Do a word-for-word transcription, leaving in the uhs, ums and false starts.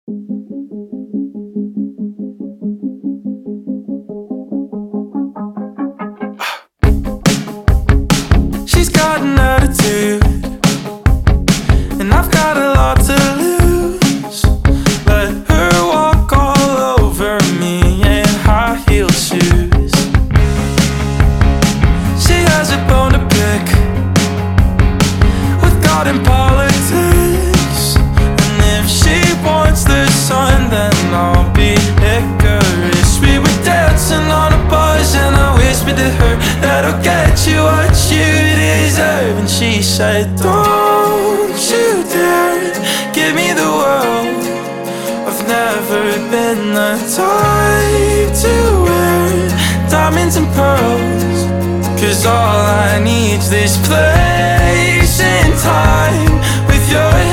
She's got an attitude, and I've got a lot to lose. Let her walk all over me in high heel shoes. She has a bone to pick with God in politics, and if she wants the sun, then I'll be Icarus. We were dancing on a bus, and I whispered to her that I'll get you what you deserve, and she said, don't you dare give me the world. I've never been the type to wear diamonds and pearls, 'cause all I need's this place and time with your